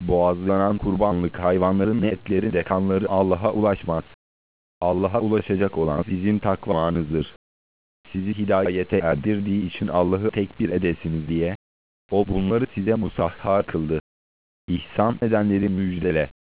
boğazlanan kurbanlık hayvanların etleri de kanları Allah'a ulaşmaz. Allah'a ulaşacak olan sizin takvanızdır. Sizi hidayete erdirdiği için Allah'ı tekbir edesiniz diye, o bunları size musahhar kıldı. İhsan edenleri müjdele.